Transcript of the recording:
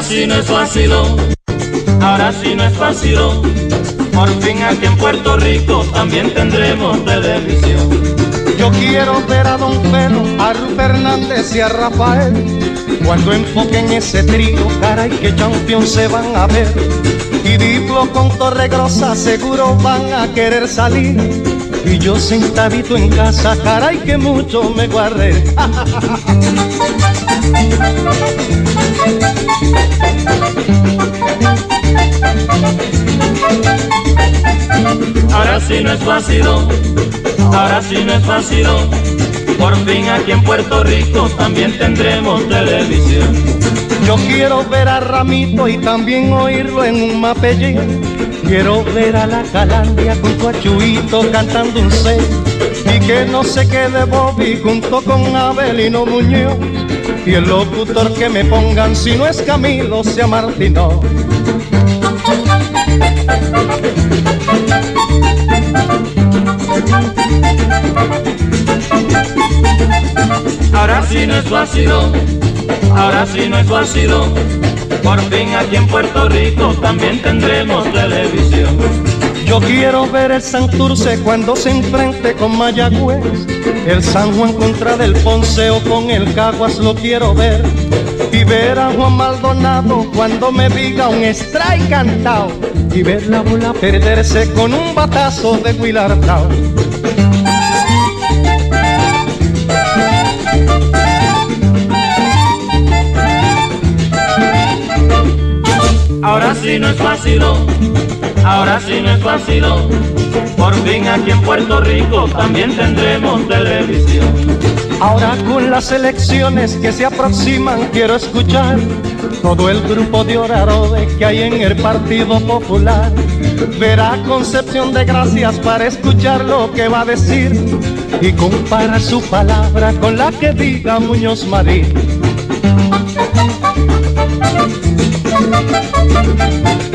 sí no es vacilón, ahora sí no es vacilón. Por fin aquí en Puerto Rico también tendremos televisión. Yo quiero ver a Don Pedro, a Rupert Fernández y a Rafael. Cuando enfoquen ese trío, caray, que champion se van a ver. Y Diplo con Torregrosa seguro van a querer salir. Y yo sentadito en casa, caray, que mucho me guardé. Ahora sí no es vacilón, ahora sí no es vacilón. Por fin aquí en Puerto Rico también tendremos televisión. Yo quiero ver a Ramito y también oírlo en un mapellín. Quiero ver a la Calandria con Coachuito cantando un seis. Y que no se quede Bobby junto con Abelino Muñoz. Y el locutor que me pongan, si no es Camilo, sea Martino. Ahora sí no es vacilón, ahora sí no es vacilón. Por fin aquí en Puerto Rico también tendremos televisión. Yo quiero ver el Santurce cuando se enfrente con Mayagüez, el San Juan contra del Ponce o con el Caguas lo quiero ver. Y ver a Juan Maldonado cuando me diga un strike cantado. Y ver la bola perderse con un batazo de Huilartao. Ahora sí no es vacilón, ahora sí no es vacilón. Por fin aquí en Puerto Rico también tendremos televisión. Ahora con las elecciones que se aproximan quiero escuchar todo el grupo de oradores que hay en el Partido Popular. Ver a Concepción de Gracias para escuchar lo que va a decir y comparar su palabra con la que diga Muñoz Marín.